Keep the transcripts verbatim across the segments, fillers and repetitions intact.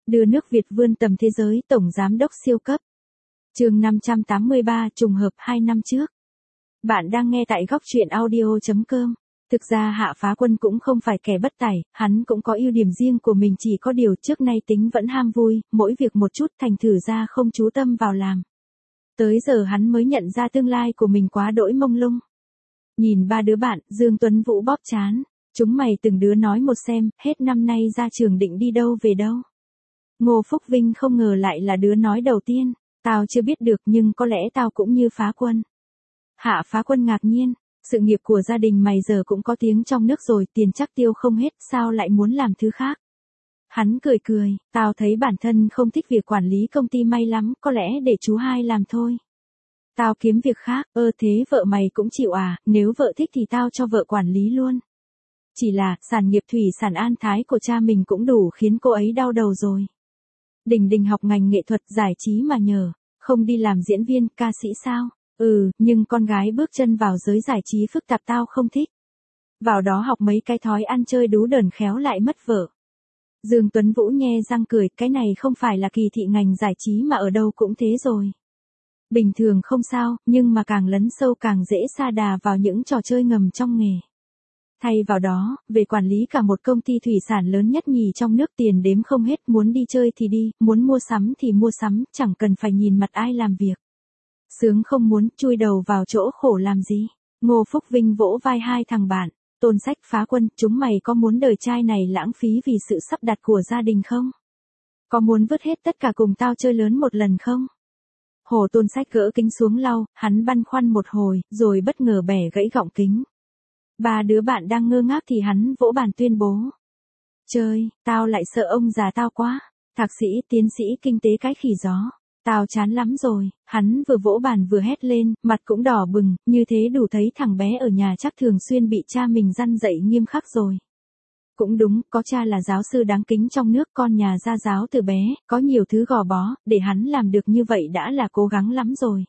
Đưa nước Việt vươn tầm thế giới, tổng giám đốc siêu cấp. Chương năm trăm tám mươi ba, trùng hợp hai năm trước. Bạn đang nghe tại góc truyện audio chấm com. Thực ra Hạ Phá Quân cũng không phải kẻ bất tài, hắn cũng có ưu điểm riêng của mình, chỉ có điều trước nay tính vẫn ham vui, mỗi việc một chút, thành thử ra không chú tâm vào làm. Tới giờ hắn mới nhận ra tương lai của mình quá đỗi mông lung. Nhìn ba đứa bạn, Dương Tuấn Vũ bóp trán. Chúng mày từng đứa nói một xem, hết năm nay ra trường định đi đâu về đâu. Ngô Phúc Vinh không ngờ lại là đứa nói đầu tiên. Tao chưa biết được, nhưng có lẽ tao cũng như Phá Quân. Hạ Phá Quân ngạc nhiên. Sự nghiệp của gia đình mày giờ cũng có tiếng trong nước rồi, tiền chắc tiêu không hết, sao lại muốn làm thứ khác? Hắn cười cười, tao thấy bản thân không thích việc quản lý công ty may lắm, có lẽ để chú hai làm thôi. Tao kiếm việc khác, ơ thế vợ mày cũng chịu à, nếu vợ thích thì tao cho vợ quản lý luôn. Chỉ là, sản nghiệp thủy sản An Thái của cha mình cũng đủ khiến cô ấy đau đầu rồi. Đình Đình học ngành nghệ thuật giải trí mà nhờ, không đi làm diễn viên, ca sĩ sao? Ừ, nhưng con gái bước chân vào giới giải trí phức tạp tao không thích. Vào đó học mấy cái thói ăn chơi đú đờn khéo lại mất vợ. Dương Tuấn Vũ nhe răng cười, cái này không phải là kỳ thị ngành giải trí mà ở đâu cũng thế rồi. Bình thường không sao, nhưng mà càng lấn sâu càng dễ sa đà vào những trò chơi ngầm trong nghề. Thay vào đó, về quản lý cả một công ty thủy sản lớn nhất nhì trong nước, tiền đếm không hết, muốn đi chơi thì đi, muốn mua sắm thì mua sắm, chẳng cần phải nhìn mặt ai làm việc. Sướng không muốn, chui đầu vào chỗ khổ làm gì. Ngô Phúc Vinh vỗ vai hai thằng bạn. Tôn Sách, Phá Quân, chúng mày có muốn đời trai này lãng phí vì sự sắp đặt của gia đình không? Có muốn vứt hết tất cả cùng tao chơi lớn một lần không? Hồ Tôn Sách gỡ kính xuống lau, hắn băn khoăn một hồi, rồi bất ngờ bẻ gãy gọng kính. Ba đứa bạn đang ngơ ngác thì hắn vỗ bàn tuyên bố. Chơi, tao lại sợ ông già tao quá. Thạc sĩ, tiến sĩ kinh tế cái khỉ gió. Tao chán lắm rồi, hắn vừa vỗ bàn vừa hét lên, mặt cũng đỏ bừng, như thế đủ thấy thằng bé ở nhà chắc thường xuyên bị cha mình răn dạy nghiêm khắc rồi. Cũng đúng, có cha là giáo sư đáng kính trong nước, con nhà gia giáo từ bé, có nhiều thứ gò bó, để hắn làm được như vậy đã là cố gắng lắm rồi.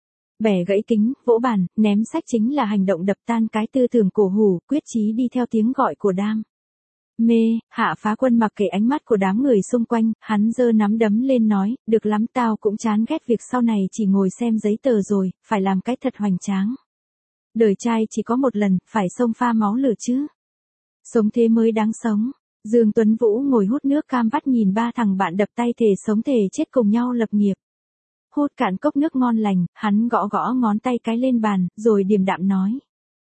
Bẻ gãy kính, vỗ bàn, ném sách chính là hành động đập tan cái tư tưởng cổ hủ, quyết chí đi theo tiếng gọi của đam mê. Hạ Phá Quân mặc kệ ánh mắt của đám người xung quanh, hắn giơ nắm đấm lên nói, được lắm, tao cũng chán ghét việc sau này chỉ ngồi xem giấy tờ rồi, phải làm cái thật hoành tráng. Đời trai chỉ có một lần, phải xông pha máu lửa chứ. Sống thế mới đáng sống. Dương Tuấn Vũ ngồi hút nước cam vắt nhìn ba thằng bạn đập tay thề sống thề chết cùng nhau lập nghiệp. Hút cạn cốc nước ngon lành, hắn gõ gõ ngón tay cái lên bàn, rồi điềm đạm nói.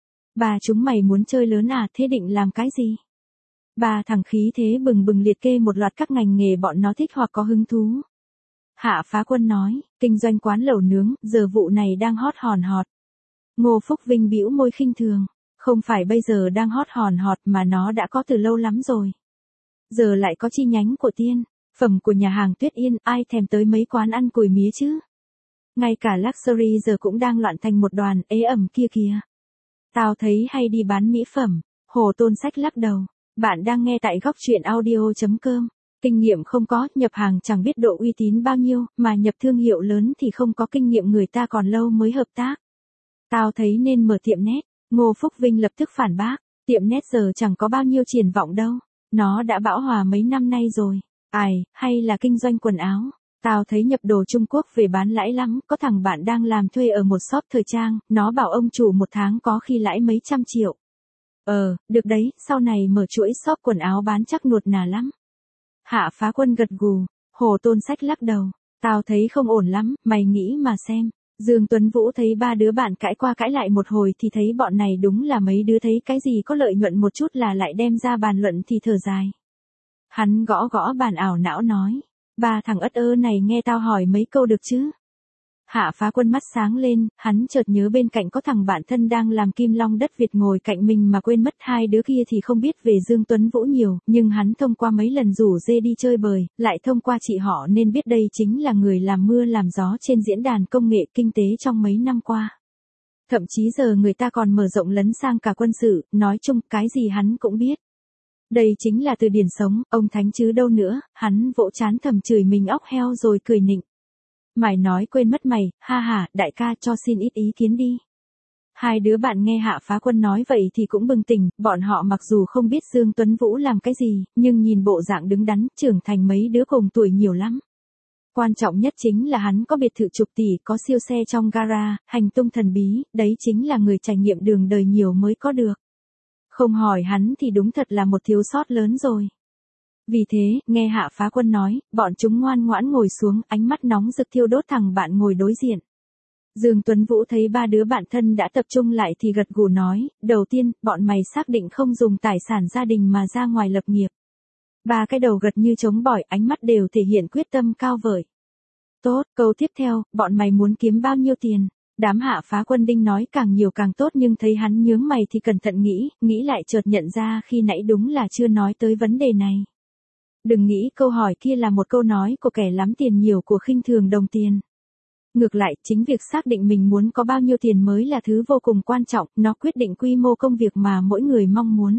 Ba chúng mày muốn chơi lớn à, thế định làm cái gì? Ba thằng khí thế bừng bừng liệt kê một loạt các ngành nghề bọn nó thích hoặc có hứng thú. Hạ Phá Quân nói, kinh doanh quán lẩu nướng, giờ vụ này đang hot hòn hot. Ngô Phúc Vinh bĩu môi khinh thường, không phải bây giờ đang hot hòn hot mà nó đã có từ lâu lắm rồi. Giờ lại có chi nhánh của Tiên, phẩm của nhà hàng Tuyết Yên, ai thèm tới mấy quán ăn cùi mía chứ. Ngay cả luxury giờ cũng đang loạn thành một đoàn ế ẩm kia kìa. Tao thấy hay đi bán mỹ phẩm. Hồ Tôn Sách lắc đầu. Bạn đang nghe tại góc truyện audio chấm com. Kinh nghiệm không có, nhập hàng chẳng biết độ uy tín bao nhiêu, mà nhập thương hiệu lớn thì không có kinh nghiệm người ta còn lâu mới hợp tác. Tao thấy nên mở tiệm net. Ngô Phúc Vinh lập tức phản bác. Tiệm net giờ chẳng có bao nhiêu triển vọng đâu. Nó đã bão hòa mấy năm nay rồi. Ai, hay là kinh doanh quần áo. Tao thấy nhập đồ Trung Quốc về bán lãi lắm, có thằng bạn đang làm thuê ở một shop thời trang, nó bảo ông chủ một tháng có khi lãi mấy trăm triệu. Ờ, được đấy, sau này mở chuỗi shop quần áo bán chắc nuột nà lắm. Hạ Phá Quân gật gù, Hồ Tôn Sách lắc đầu, tao thấy không ổn lắm, mày nghĩ mà xem. Dương Tuấn Vũ thấy ba đứa bạn cãi qua cãi lại một hồi thì thấy bọn này đúng là mấy đứa thấy cái gì có lợi nhuận một chút là lại đem ra bàn luận thì thở dài. Hắn gõ gõ bàn ảo não nói. Ba thằng ất ơ này nghe tao hỏi mấy câu được chứ? Hạ Phá Quân mắt sáng lên, hắn chợt nhớ bên cạnh có thằng bạn thân đang làm Kim Long Đất Việt ngồi cạnh mình mà quên mất hai đứa kia thì không biết về Dương Tuấn Vũ nhiều, nhưng hắn thông qua mấy lần rủ dê đi chơi bời, lại thông qua chị họ nên biết đây chính là người làm mưa làm gió trên diễn đàn công nghệ kinh tế trong mấy năm qua. Thậm chí giờ người ta còn mở rộng lấn sang cả quân sự, nói chung cái gì hắn cũng biết. Đây chính là từ điển sống, ông thánh chứ đâu nữa, hắn vỗ trán thầm chửi mình óc heo rồi cười nịnh. Mày nói quên mất mày, ha ha, đại ca cho xin ít ý kiến đi. Hai đứa bạn nghe Hạ Phá Quân nói vậy thì cũng bừng tỉnh, bọn họ mặc dù không biết Dương Tuấn Vũ làm cái gì, nhưng nhìn bộ dạng đứng đắn, trưởng thành mấy đứa cùng tuổi nhiều lắm. Quan trọng nhất chính là hắn có biệt thự chục tỷ, có siêu xe trong gara, hành tung thần bí, đấy chính là người trải nghiệm đường đời nhiều mới có được. Không hỏi hắn thì đúng thật là một thiếu sót lớn rồi. Vì thế, nghe Hạ Phá Quân nói, bọn chúng ngoan ngoãn ngồi xuống, ánh mắt nóng rực thiêu đốt thằng bạn ngồi đối diện. Dương Tuấn Vũ thấy ba đứa bạn thân đã tập trung lại thì gật gù nói, đầu tiên, bọn mày xác định không dùng tài sản gia đình mà ra ngoài lập nghiệp. Ba cái đầu gật như trống bỏi, ánh mắt đều thể hiện quyết tâm cao vời. Tốt, câu tiếp theo, bọn mày muốn kiếm bao nhiêu tiền? Đám Hạ Phá Quân đinh nói càng nhiều càng tốt, nhưng thấy hắn nhướng mày thì cẩn thận nghĩ, nghĩ lại chợt nhận ra khi nãy đúng là chưa nói tới vấn đề này. Đừng nghĩ câu hỏi kia là một câu nói của kẻ lắm tiền nhiều của khinh thường đồng tiền. Ngược lại, chính việc xác định mình muốn có bao nhiêu tiền mới là thứ vô cùng quan trọng, nó quyết định quy mô công việc mà mỗi người mong muốn.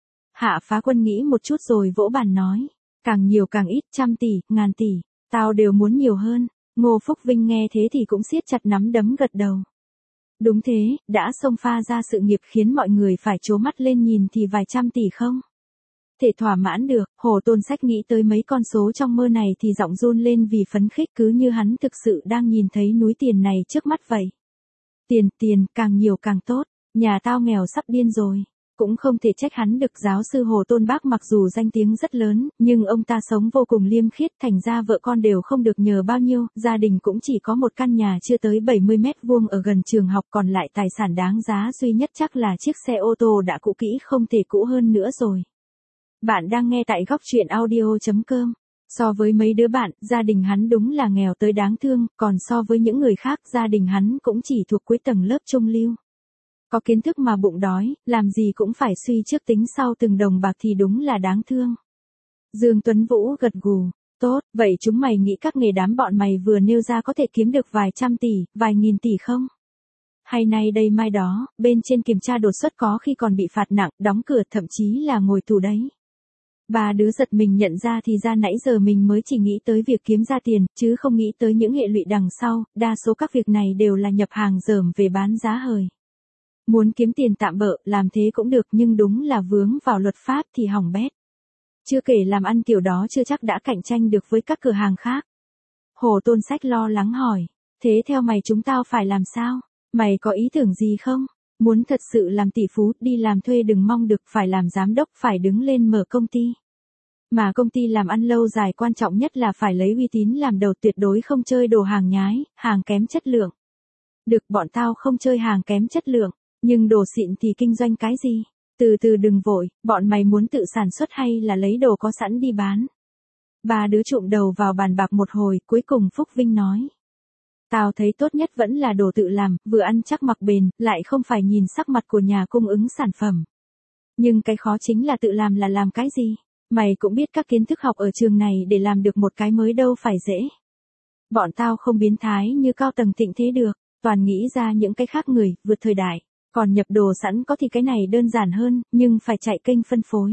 Hạ Phá Quân nghĩ một chút rồi vỗ bàn nói, càng nhiều càng ít, trăm tỷ, ngàn tỷ, tao đều muốn nhiều hơn. Ngô Phúc Vinh nghe thế thì cũng siết chặt nắm đấm gật đầu. Đúng thế, đã xông pha ra sự nghiệp khiến mọi người phải trố mắt lên nhìn thì vài trăm tỷ không thể thỏa mãn được. Hồ Tôn Sách nghĩ tới mấy con số trong mơ này thì giọng run lên vì phấn khích, cứ như hắn thực sự đang nhìn thấy núi tiền này trước mắt vậy. Tiền, tiền, càng nhiều càng tốt, nhà tao nghèo sắp điên rồi. Cũng không thể trách hắn được, giáo sư Hồ Tôn Bác mặc dù danh tiếng rất lớn, nhưng ông ta sống vô cùng liêm khiết, thành ra vợ con đều không được nhờ bao nhiêu, gia đình cũng chỉ có một căn nhà chưa tới bảy mươi mét vuông ở gần trường học, còn lại tài sản đáng giá duy nhất chắc là chiếc xe ô tô đã cũ kỹ không thể cũ hơn nữa rồi. Bạn đang nghe tại góc truyện audio chấm com. So với mấy đứa bạn, gia đình hắn đúng là nghèo tới đáng thương, còn so với những người khác, gia đình hắn cũng chỉ thuộc cuối tầng lớp trung lưu. Có kiến thức mà bụng đói, làm gì cũng phải suy trước tính sau từng đồng bạc thì đúng là đáng thương. Dương Tuấn Vũ gật gù, tốt, vậy chúng mày nghĩ các nghề đám bọn mày vừa nêu ra có thể kiếm được vài trăm tỷ, vài nghìn tỷ không? Hay nay đây mai đó, bên trên kiểm tra đột xuất có khi còn bị phạt nặng, đóng cửa, thậm chí là ngồi tù đấy. Ba đứa giật mình nhận ra thì ra nãy giờ mình mới chỉ nghĩ tới việc kiếm ra tiền, chứ không nghĩ tới những hệ lụy đằng sau, đa số các việc này đều là nhập hàng dởm về bán giá hời. Muốn kiếm tiền tạm bợ, làm thế cũng được, nhưng đúng là vướng vào luật pháp thì hỏng bét. Chưa kể làm ăn kiểu đó chưa chắc đã cạnh tranh được với các cửa hàng khác. Hồ Tôn Sách lo lắng hỏi, thế theo mày chúng tao phải làm sao? Mày có ý tưởng gì không? Muốn thật sự làm tỷ phú, đi làm thuê đừng mong được, phải làm giám đốc, phải đứng lên mở công ty. Mà công ty làm ăn lâu dài quan trọng nhất là phải lấy uy tín làm đầu, tuyệt đối không chơi đồ hàng nhái, hàng kém chất lượng. Được, bọn tao không chơi hàng kém chất lượng, nhưng đồ xịn thì kinh doanh cái gì? Từ từ đừng vội, bọn mày muốn tự sản xuất hay là lấy đồ có sẵn đi bán? Ba đứa trụm đầu vào bàn bạc một hồi, cuối cùng Phúc Vinh nói. Tao thấy tốt nhất vẫn là đồ tự làm, vừa ăn chắc mặc bền, lại không phải nhìn sắc mặt của nhà cung ứng sản phẩm. Nhưng cái khó chính là tự làm là làm cái gì? Mày cũng biết các kiến thức học ở trường này để làm được một cái mới đâu phải dễ. Bọn tao không biến thái như cao tầng thịnh thế được, toàn nghĩ ra những cái khác người, vượt thời đại. Còn nhập đồ sẵn có thì cái này đơn giản hơn, nhưng phải chạy kênh phân phối.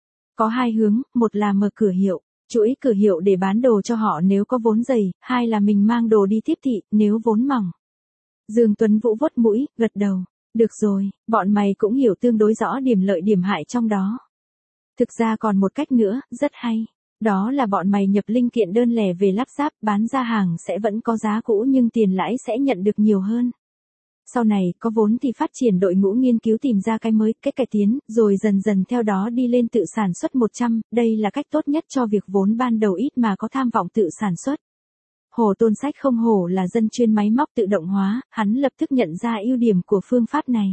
Có hai hướng, một là mở cửa hiệu, chuỗi cửa hiệu để bán đồ cho họ nếu có vốn dày, hai là mình mang đồ đi tiếp thị, nếu vốn mỏng. Dương Tuấn Vũ vuốt mũi, gật đầu. Được rồi, bọn mày cũng hiểu tương đối rõ điểm lợi điểm hại trong đó. Thực ra còn một cách nữa, rất hay. Đó là bọn mày nhập linh kiện đơn lẻ về lắp ráp, bán ra hàng sẽ vẫn có giá cũ nhưng tiền lãi sẽ nhận được nhiều hơn. Sau này, có vốn thì phát triển đội ngũ nghiên cứu tìm ra cái mới, cái cải tiến, rồi dần dần theo đó đi lên tự sản xuất một trăm, đây là cách tốt nhất cho việc vốn ban đầu ít mà có tham vọng tự sản xuất. Hồ Tôn Sách không hổ là dân chuyên máy móc tự động hóa, hắn lập tức nhận ra ưu điểm của phương pháp này.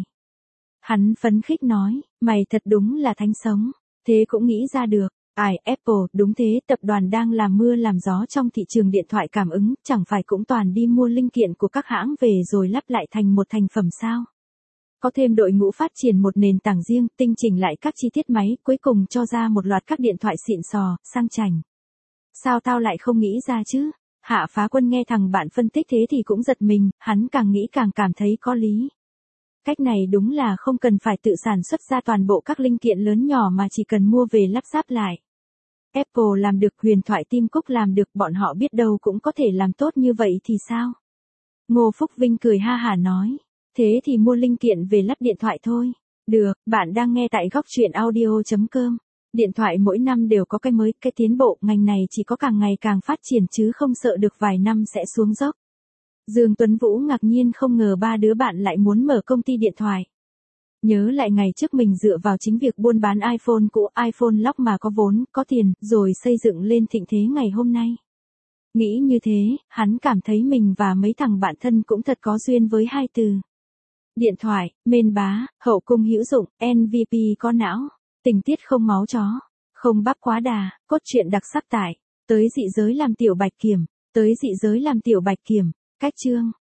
Hắn phấn khích nói, mày thật đúng là thánh sống, thế cũng nghĩ ra được. Ai, Apple, đúng thế, tập đoàn đang làm mưa làm gió trong thị trường điện thoại cảm ứng, chẳng phải cũng toàn đi mua linh kiện của các hãng về rồi lắp lại thành một thành phẩm sao? Có thêm đội ngũ phát triển một nền tảng riêng, tinh chỉnh lại các chi tiết máy, cuối cùng cho ra một loạt các điện thoại xịn sò, sang chảnh. Sao tao lại không nghĩ ra chứ? Hạ Phá Quân nghe thằng bạn phân tích thế thì cũng giật mình, hắn càng nghĩ càng cảm thấy có lý. Cách này đúng là không cần phải tự sản xuất ra toàn bộ các linh kiện lớn nhỏ mà chỉ cần mua về lắp ráp lại. Apple làm được, huyền thoại Tim Cook làm được, bọn họ biết đâu cũng có thể làm tốt như vậy thì sao? Ngô Phúc Vinh cười ha hả nói. Thế thì mua linh kiện về lắp điện thoại thôi. Được, bạn đang nghe tại góc chuyện audio.com. Điện thoại mỗi năm đều có cái mới, cái tiến bộ, ngành này chỉ có càng ngày càng phát triển chứ không sợ được vài năm sẽ xuống dốc. Dương Tuấn Vũ ngạc nhiên không ngờ ba đứa bạn lại muốn mở công ty điện thoại. Nhớ lại ngày trước mình dựa vào chính việc buôn bán iPhone cũ, iPhone lóc mà có vốn, có tiền, rồi xây dựng lên thịnh thế ngày hôm nay. Nghĩ như thế, hắn cảm thấy mình và mấy thằng bạn thân cũng thật có duyên với hai từ. Điện thoại, mên bá, hậu cung hữu dụng, em vê pê có não, tình tiết không máu chó, không bắp quá đà, cốt truyện đặc sắc tải, tới dị giới làm tiểu bạch kiểm, tới dị giới làm tiểu bạch kiểm, cách chương.